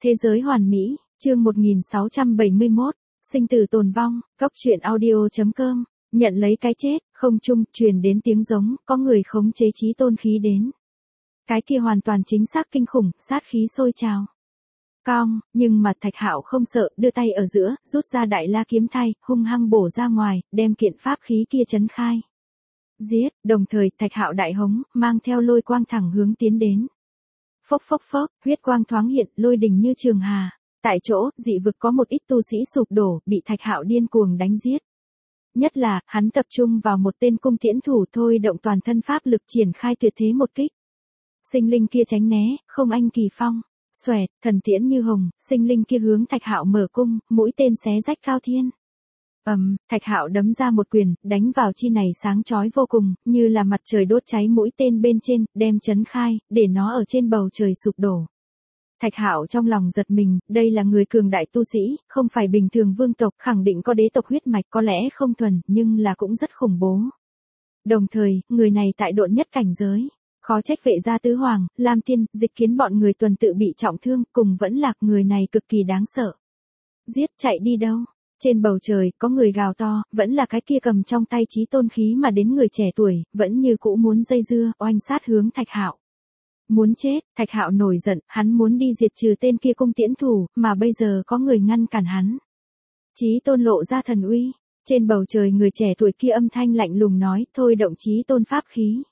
Thế giới hoàn mỹ, chương 1671, sinh tử tồn vong, góc truyện audio.com, nhận lấy cái chết, không trung, truyền đến tiếng giống, có người khống chế chí tôn khí đến. Cái kia hoàn toàn chính xác kinh khủng, sát khí sôi trào. Cong, nhưng mà Thạch Hạo không sợ, đưa tay ở giữa, rút ra đại la kiếm thay, hung hăng bổ ra ngoài, đem kiện pháp khí kia chấn khai. Giết, đồng thời Thạch Hạo đại hống, mang theo lôi quang thẳng hướng tiến đến. Phốc phốc phốc, huyết quang thoáng hiện, lôi đình như trường hà. Tại chỗ, dị vực có một ít tu sĩ sụp đổ, bị Thạch Hạo điên cuồng đánh giết. Nhất là, hắn tập trung vào một tên cung tiễn thủ thôi động toàn thân pháp lực triển khai tuyệt thế một kích. Sinh linh kia tránh né, không anh kỳ phong. Xoẹt, thần tiễn như hồng, sinh linh kia hướng Thạch Hạo mở cung, mũi tên xé rách cao thiên. Thạch Hạo đấm ra một quyền, đánh vào chi này sáng chói vô cùng, như là mặt trời đốt cháy mũi tên bên trên, đem chấn khai, để nó ở trên bầu trời sụp đổ. Thạch Hạo trong lòng giật mình, đây là người cường đại tu sĩ, không phải bình thường vương tộc, khẳng định có đế tộc huyết mạch, có lẽ không thuần, nhưng là cũng rất khủng bố. Đồng thời, người này tại độn nhất cảnh giới. Khó trách Vệ gia tứ hoàng, Lam Tiên, Dịch Kiến bọn người tuần tự bị trọng thương, cùng vẫn lạc, người này cực kỳ đáng sợ. Giết, chạy đi đâu? Trên bầu trời, có người gào to, vẫn là cái kia cầm trong tay chí tôn khí mà đến người trẻ tuổi, vẫn như cũ muốn dây dưa, oanh sát hướng Thạch Hạo. Muốn chết, Thạch Hạo nổi giận, hắn muốn đi diệt trừ tên kia cung tiễn thủ, mà bây giờ có người ngăn cản hắn. Chí tôn lộ ra thần uy, trên bầu trời người trẻ tuổi kia âm thanh lạnh lùng nói, thôi động chí tôn pháp khí.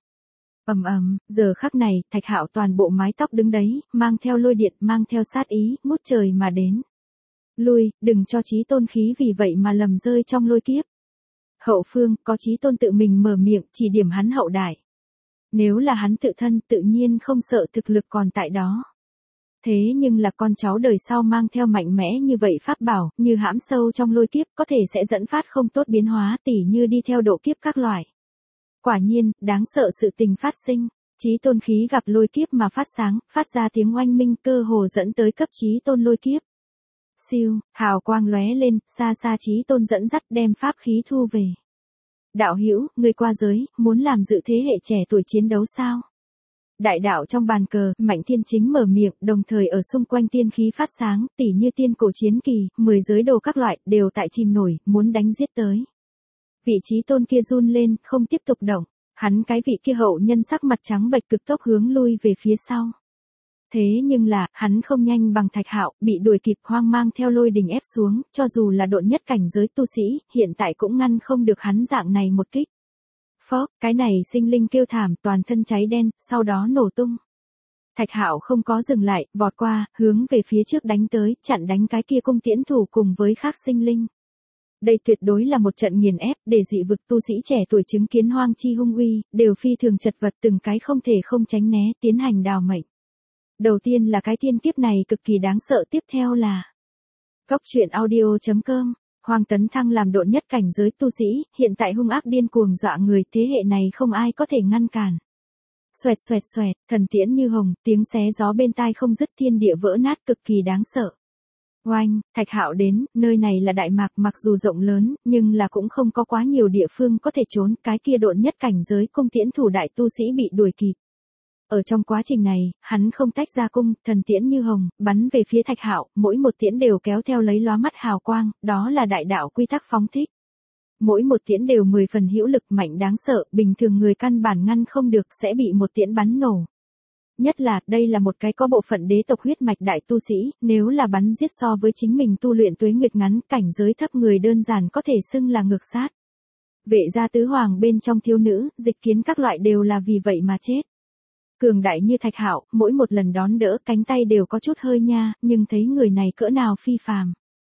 Giờ khắc này, Thạch Hạo toàn bộ mái tóc đứng đấy, mang theo lôi điện, mang theo sát ý, ngút trời mà đến. Lui, đừng cho chí tôn khí vì vậy mà lầm rơi trong lôi kiếp. Hậu phương, có chí tôn tự mình mở miệng, chỉ điểm hắn hậu đại. Nếu là hắn tự thân, tự nhiên không sợ thực lực còn tại đó. Thế nhưng là con cháu đời sau mang theo mạnh mẽ như vậy pháp bảo, như hãm sâu trong lôi kiếp, có thể sẽ dẫn phát không tốt biến hóa, tỉ như đi theo độ kiếp các loại. Quả nhiên, đáng sợ sự tình phát sinh, chí tôn khí gặp lôi kiếp mà phát sáng, phát ra tiếng oanh minh, cơ hồ dẫn tới cấp chí tôn lôi kiếp. Siêu, hào quang lóe lên, xa xa chí tôn dẫn dắt đem pháp khí thu về. Đạo hữu, người qua giới, muốn làm dự thế hệ trẻ tuổi chiến đấu sao? Đại đạo trong bàn cờ, Mạnh Thiên Chính mở miệng, đồng thời ở xung quanh tiên khí phát sáng, tỉ như tiên cổ chiến kỳ, 10 giới đồ các loại, đều tại chìm nổi, muốn đánh giết tới. Vị chí tôn kia run lên, không tiếp tục động, hắn cái vị kia hậu nhân sắc mặt trắng bệch cực tốc hướng lui về phía sau. Thế nhưng là, hắn không nhanh bằng Thạch Hạo, bị đuổi kịp hoang mang theo lôi đình ép xuống, cho dù là độn nhất cảnh giới tu sĩ, hiện tại cũng ngăn không được hắn dạng này một kích. Phốc, cái này sinh linh kêu thảm, toàn thân cháy đen, sau đó nổ tung. Thạch Hạo không có dừng lại, vọt qua, hướng về phía trước đánh tới, chặn đánh cái kia cung tiễn thủ cùng với khác sinh linh. Đây tuyệt đối là một trận nghiền ép, để dị vực tu sĩ trẻ tuổi chứng kiến hoang chi hung uy, đều phi thường chật vật, từng cái không thể không tránh né, tiến hành đào mệnh. Đầu tiên là cái thiên kiếp này cực kỳ đáng sợ, tiếp theo là góc truyện audio.com, Hoàng Tấn Thăng làm độn nhất cảnh giới tu sĩ, hiện tại hung ác điên cuồng dọa người, thế hệ này không ai có thể ngăn cản. Xoẹt xoẹt xoẹt, thần tiễn như hồng, tiếng xé gió bên tai không dứt, thiên địa vỡ nát, cực kỳ đáng sợ. Oanh, Thạch Hạo đến, nơi này là Đại Mạc, mặc dù rộng lớn, nhưng là cũng không có quá nhiều địa phương có thể trốn, cái kia độn nhất cảnh giới cung tiễn thủ đại tu sĩ bị đuổi kịp. Ở trong quá trình này, hắn không tách ra cung, thần tiễn như hồng, bắn về phía Thạch Hạo, mỗi một tiễn đều kéo theo lấy lóa mắt hào quang, đó là đại đạo quy tắc phóng thích. Mỗi một tiễn đều 10 phần hữu lực mạnh đáng sợ, bình thường người căn bản ngăn không được, sẽ bị một tiễn bắn nổ. Nhất là, đây là một cái có bộ phận đế tộc huyết mạch đại tu sĩ, nếu là bắn giết so với chính mình tu luyện tuế nguyệt ngắn, cảnh giới thấp người đơn giản có thể xưng là ngược sát. Vệ gia tứ hoàng bên trong thiếu nữ, Dịch Kiến các loại đều là vì vậy mà chết. Cường đại như Thạch Hạo, mỗi một lần đón đỡ, cánh tay đều có chút hơi nha, nhưng thấy người này cỡ nào phi phàm.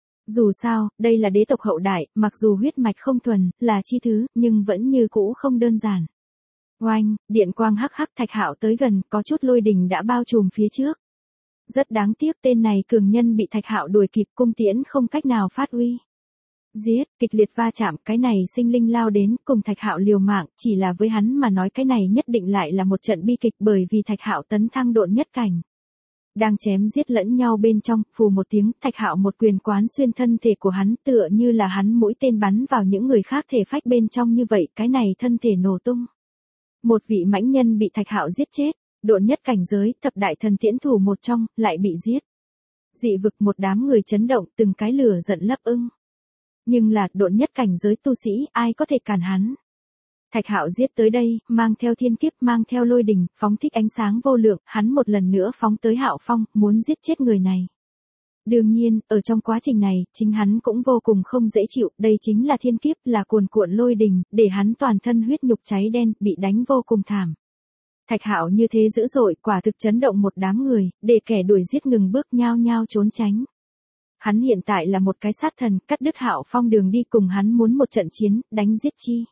Dù sao, đây là đế tộc hậu đại, mặc dù huyết mạch không thuần, là chi thứ, nhưng vẫn như cũ không đơn giản. Oanh, điện quang hắc hắc, Thạch Hạo tới gần, có chút lôi đình đã bao trùm phía trước. Rất đáng tiếc, tên này cường nhân bị Thạch Hạo đuổi kịp, cung tiễn không cách nào phát uy. Giết, kịch liệt va chạm, cái này sinh linh lao đến, cùng Thạch Hạo liều mạng, chỉ là với hắn mà nói cái này nhất định lại là một trận bi kịch, bởi vì Thạch Hạo tấn thăng độn nhất cảnh. Đang chém giết lẫn nhau bên trong, phù một tiếng, Thạch Hạo một quyền quán xuyên thân thể của hắn, tựa như là hắn mũi tên bắn vào những người khác thể phách bên trong như vậy, cái này thân thể nổ tung. Một vị mãnh nhân bị Thạch Hạo giết chết, độn nhất cảnh giới, thập đại thần tiễn thủ một trong, lại bị giết. dị vực một đám người chấn động từng cái lửa giận lấp ưng. Nhưng là độn nhất cảnh giới tu sĩ, ai có thể cản hắn. Thạch Hạo giết tới đây, mang theo thiên kiếp, mang theo lôi đình, phóng thích ánh sáng vô lượng, hắn một lần nữa phóng tới Hạo Phong, muốn giết chết người này. Đương nhiên, ở trong quá trình này, chính hắn cũng vô cùng không dễ chịu, đây chính là thiên kiếp, là cuồn cuộn lôi đình, để hắn toàn thân huyết nhục cháy đen, bị đánh vô cùng thảm. Thạch Hạo như thế dữ dội, quả thực chấn động một đám người, để kẻ đuổi giết ngừng bước nhao nhao trốn tránh. Hắn hiện tại là một cái sát thần, cắt đứt Hạo Phong đường đi, cùng hắn muốn một trận chiến, đánh giết chi.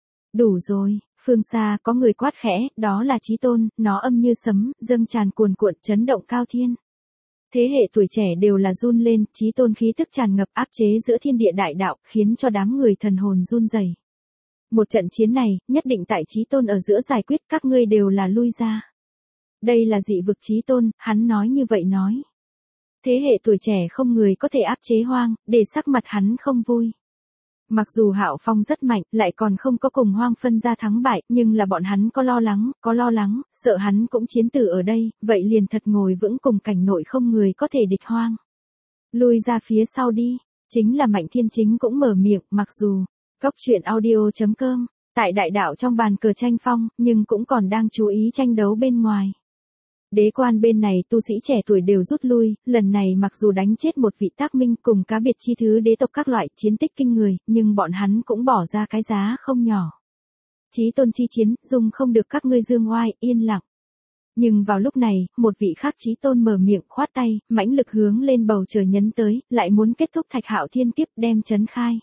Đủ rồi, phương xa có người quát khẽ, đó là Chí Tôn, nó âm như sấm, dâng tràn cuồn cuộn chấn động cao thiên. Thế hệ tuổi trẻ đều là run lên, Chí Tôn khí tức tràn ngập áp chế giữa thiên địa đại đạo, khiến cho đám người thần hồn run rẩy. Một trận chiến này, nhất định tại Chí Tôn ở giữa giải quyết, các ngươi đều là lui ra. Đây là dị vực Chí Tôn, hắn nói như vậy nói. Thế hệ tuổi trẻ không người có thể áp chế Hoang, để sắc mặt hắn không vui. Mặc dù Hạo Phong rất mạnh, lại còn không có cùng Hoang phân ra thắng bại, nhưng là bọn hắn có lo lắng, sợ hắn cũng chiến tử ở đây, vậy liền thật ngồi vững cùng cảnh nội không người có thể địch Hoang. Lui ra phía sau đi, chính là Mạnh Thiên Chính cũng mở miệng, mặc dù, Góc Truyện Audio.com, tại đại đạo trong bàn cờ tranh phong, nhưng cũng còn đang chú ý tranh đấu bên ngoài. Đế quan bên này tu sĩ trẻ tuổi đều rút lui, lần này mặc dù đánh chết một vị Tác Minh cùng cá biệt chi thứ đế tộc các loại chiến tích kinh người, nhưng bọn hắn cũng bỏ ra cái giá không nhỏ. Chí Tôn chi chiến, dung không được các ngươi dương oai, yên lặng. Nhưng vào lúc này, một vị khác Chí Tôn mở miệng khoát tay, mãnh lực hướng lên bầu trời nhấn tới, lại muốn kết thúc Thạch Hạo thiên kiếp đem chấn khai.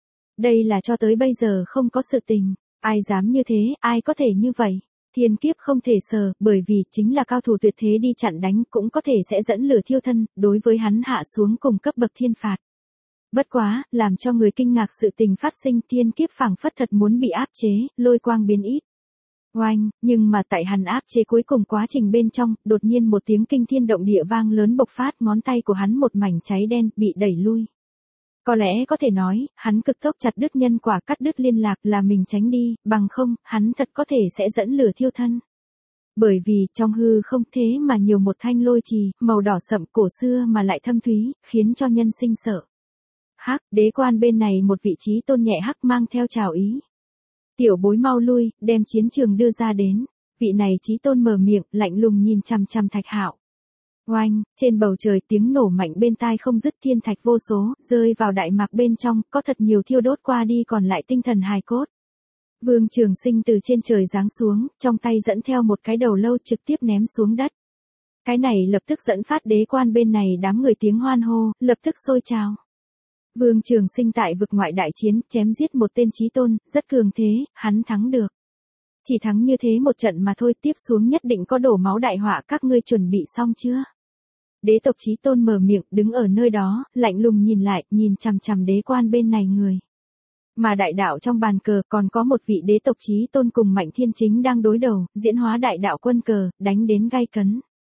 Đây là cho tới bây giờ không có sự tình, ai dám như thế, ai có thể như vậy. Thiên kiếp không thể sờ, bởi vì chính là cao thủ tuyệt thế đi chặn đánh cũng có thể sẽ dẫn lửa thiêu thân, đối với hắn hạ xuống cùng cấp bậc thiên phạt. Bất quá, làm cho người kinh ngạc sự tình phát sinh, thiên kiếp phảng phất thật muốn bị áp chế, lôi quang biến ít. Oanh, nhưng mà tại hắn áp chế cuối cùng quá trình bên trong, đột nhiên một tiếng kinh thiên động địa vang lớn bộc phát, ngón tay của hắn một mảnh cháy đen, bị đẩy lui. Có lẽ có thể nói, hắn cực tốc chặt đứt nhân quả, cắt đứt liên lạc là mình tránh đi, bằng không, hắn thật có thể sẽ dẫn lửa thiêu thân. Bởi vì, trong hư không thế mà nhiều một thanh lôi trì, màu đỏ sậm cổ xưa mà lại thâm thúy, khiến cho nhân sinh sợ. Hắc, đế quan bên này một vị Chí Tôn nhẹ hắc mang theo chào ý. Tiểu bối mau lui, đem chiến trường đưa ra đến. Vị này Chí Tôn mở miệng, lạnh lùng nhìn chằm chằm Thạch Hạo. Oanh, trên bầu trời tiếng nổ mạnh bên tai không dứt, thiên thạch vô số, rơi vào đại mạc bên trong, có thật nhiều thiêu đốt qua đi còn lại tinh thần hài cốt. Vương Trường Sinh từ trên trời giáng xuống, trong tay dẫn theo một cái đầu lâu trực tiếp ném xuống đất. Cái này lập tức dẫn phát đế quan bên này đám người tiếng hoan hô, lập tức sôi trào. Vương Trường Sinh tại vực ngoại đại chiến, chém giết một tên Chí Tôn, rất cường thế, hắn thắng được. Chỉ thắng như thế một trận mà thôi, tiếp xuống nhất định có đổ máu đại họa, các ngươi chuẩn bị xong chưa? Đế tộc Chí Tôn mở miệng, đứng ở nơi đó, lạnh lùng nhìn lại, nhìn chằm chằm đế quan bên này người. Mà đại đạo trong bàn cờ còn có một vị đế tộc Chí Tôn cùng Mạnh Thiên Chính đang đối đầu, diễn hóa đại đạo quân cờ, đánh đến gay cấn.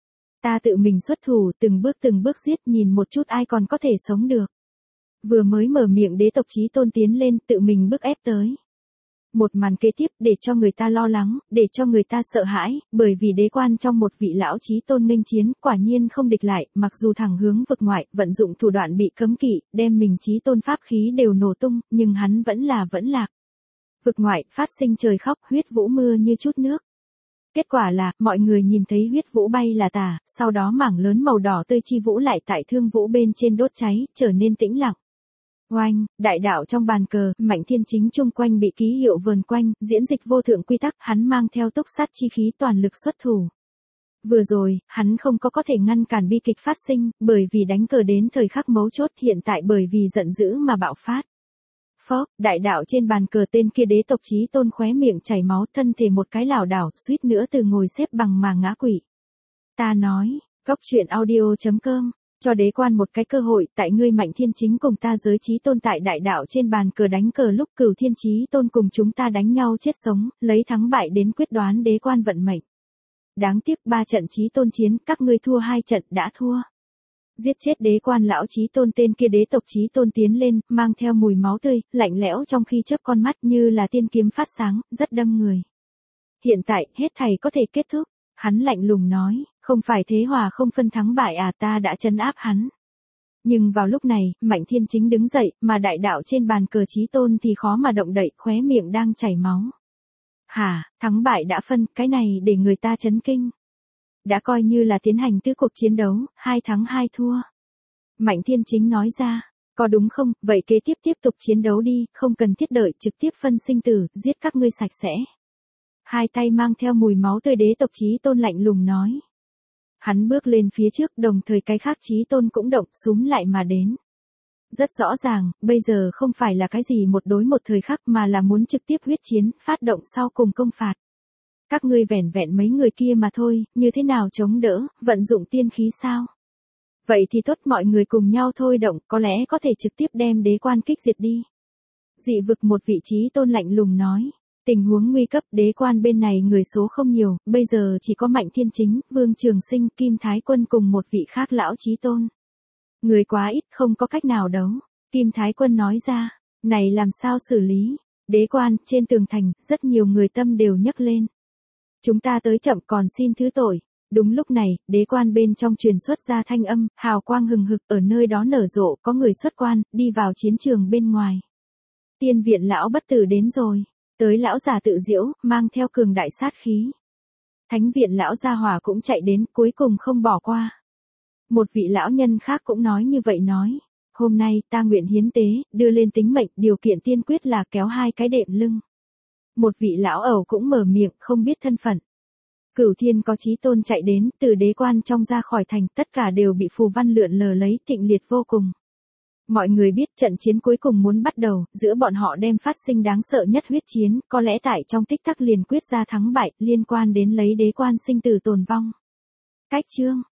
Ta tự mình xuất thủ, từng bước giết, nhìn một chút ai còn có thể sống được. Vừa mới mở miệng đế tộc Chí Tôn tiến lên, tự mình bức ép tới. Một màn kế tiếp để cho người ta lo lắng, để cho người ta sợ hãi, bởi vì đế quan trong một vị lão Chí Tôn nghênh chiến, quả nhiên không địch lại, mặc dù thẳng hướng vực ngoại, vận dụng thủ đoạn bị cấm kỵ, đem mình Chí Tôn pháp khí đều nổ tung, nhưng hắn vẫn lạc. Vực ngoại, phát sinh trời khóc, huyết vũ mưa như chút nước. Kết quả là, mọi người nhìn thấy huyết vũ bay là tả, sau đó mảng lớn màu đỏ tươi chi vũ lại tại thương vũ bên trên đốt cháy, trở nên tĩnh lặng. Oanh, đại đạo trong bàn cờ, Mạnh Thiên Chính chung quanh bị ký hiệu vờn quanh, diễn dịch vô thượng quy tắc, hắn mang theo túc sát chi khí toàn lực xuất thủ. Vừa rồi, hắn không có thể ngăn cản bi kịch phát sinh, bởi vì đánh cờ đến thời khắc mấu chốt, hiện tại bởi vì giận dữ mà bạo phát. Phốc, đại đạo trên bàn cờ tên kia đế tộc Chí Tôn khóe miệng chảy máu, thân thể một cái lảo đảo, suýt nữa từ ngồi xếp bằng mà ngã quỵ. Ta nói, Góc Truyện Audio.com, cho đế quan một cái cơ hội, tại ngươi Mạnh Thiên Chính cùng ta giới Chí Tôn tại đại đạo trên bàn cờ đánh cờ lúc Cửu Thiên Chí Tôn cùng chúng ta đánh nhau chết sống, lấy thắng bại đến quyết đoán đế quan vận mệnh. Đáng tiếc 3 trận Chí Tôn chiến, các ngươi thua 2 trận, đã thua. Giết chết đế quan lão Chí Tôn, tên kia đế tộc Chí Tôn tiến lên, mang theo mùi máu tươi, lạnh lẽo trong khi chớp con mắt như là tiên kiếm phát sáng, rất đâm người. Hiện tại, hết thảy có thể kết thúc. Hắn lạnh lùng nói, không phải thế hòa không phân thắng bại à, ta đã trấn áp hắn. Nhưng vào lúc này, Mạnh Thiên Chính đứng dậy, mà đại đạo trên bàn cờ Chí Tôn thì khó mà động đậy, khóe miệng đang chảy máu. Hả, thắng bại đã phân, cái này để người ta chấn kinh. Đã coi như là tiến hành tứ cuộc chiến đấu, 2 thắng 2 thua. Mạnh Thiên Chính nói ra, có đúng không, vậy kế tiếp tục chiến đấu đi, không cần thiết đợi, trực tiếp phân sinh tử, giết các ngươi sạch sẽ. Hai tay mang theo mùi máu tươi đế tộc Chí Tôn lạnh lùng nói. Hắn bước lên phía trước, đồng thời cái khác Chí Tôn cũng động, xúm lại mà đến. Rất rõ ràng, bây giờ không phải là cái gì một đối một thời khắc mà là muốn trực tiếp huyết chiến, phát động sau cùng công phạt. Các ngươi vẻn vẹn mấy người kia mà thôi, như thế nào chống đỡ, vận dụng tiên khí sao? Vậy thì tốt, mọi người cùng nhau thôi động, có lẽ có thể trực tiếp đem đế quan kích diệt đi. Dị vực một vị Chí Tôn lạnh lùng nói. Tình huống nguy cấp, đế quan bên này người số không nhiều, bây giờ chỉ có Mạnh Thiên Chính, Vương Trường Sinh, Kim Thái Quân cùng một vị khác lão Chí Tôn. Người quá ít, không có cách nào đấu. Kim Thái Quân nói ra, này làm sao xử lý? Đế quan, trên tường thành, rất nhiều người tâm đều nhấc lên. Chúng ta tới chậm, còn xin thứ tội. Đúng lúc này, đế quan bên trong truyền xuất ra thanh âm, hào quang hừng hực, ở nơi đó nở rộ, có người xuất quan, đi vào chiến trường bên ngoài. Tiên viện lão bất tử đến rồi. Tới lão già tự diễu, mang theo cường đại sát khí. Thánh viện lão gia hỏa cũng chạy đến, cuối cùng không bỏ qua. Một vị lão nhân khác cũng nói như vậy nói. Hôm nay ta nguyện hiến tế, đưa lên tính mệnh, điều kiện tiên quyết là kéo 2 cái đệm lưng. Một vị lão ẩu cũng mở miệng, không biết thân phận. Cửu Thiên có Chí Tôn chạy đến, từ đế quan trong ra khỏi thành, tất cả đều bị phù văn lượn lờ lấy, thịnh liệt vô cùng. Mọi người biết trận chiến cuối cùng muốn bắt đầu, giữa bọn họ đem phát sinh đáng sợ nhất huyết chiến, có lẽ tại trong tích tắc liền quyết ra thắng bại, liên quan đến lấy đế quan sinh tử tồn vong. Cách chương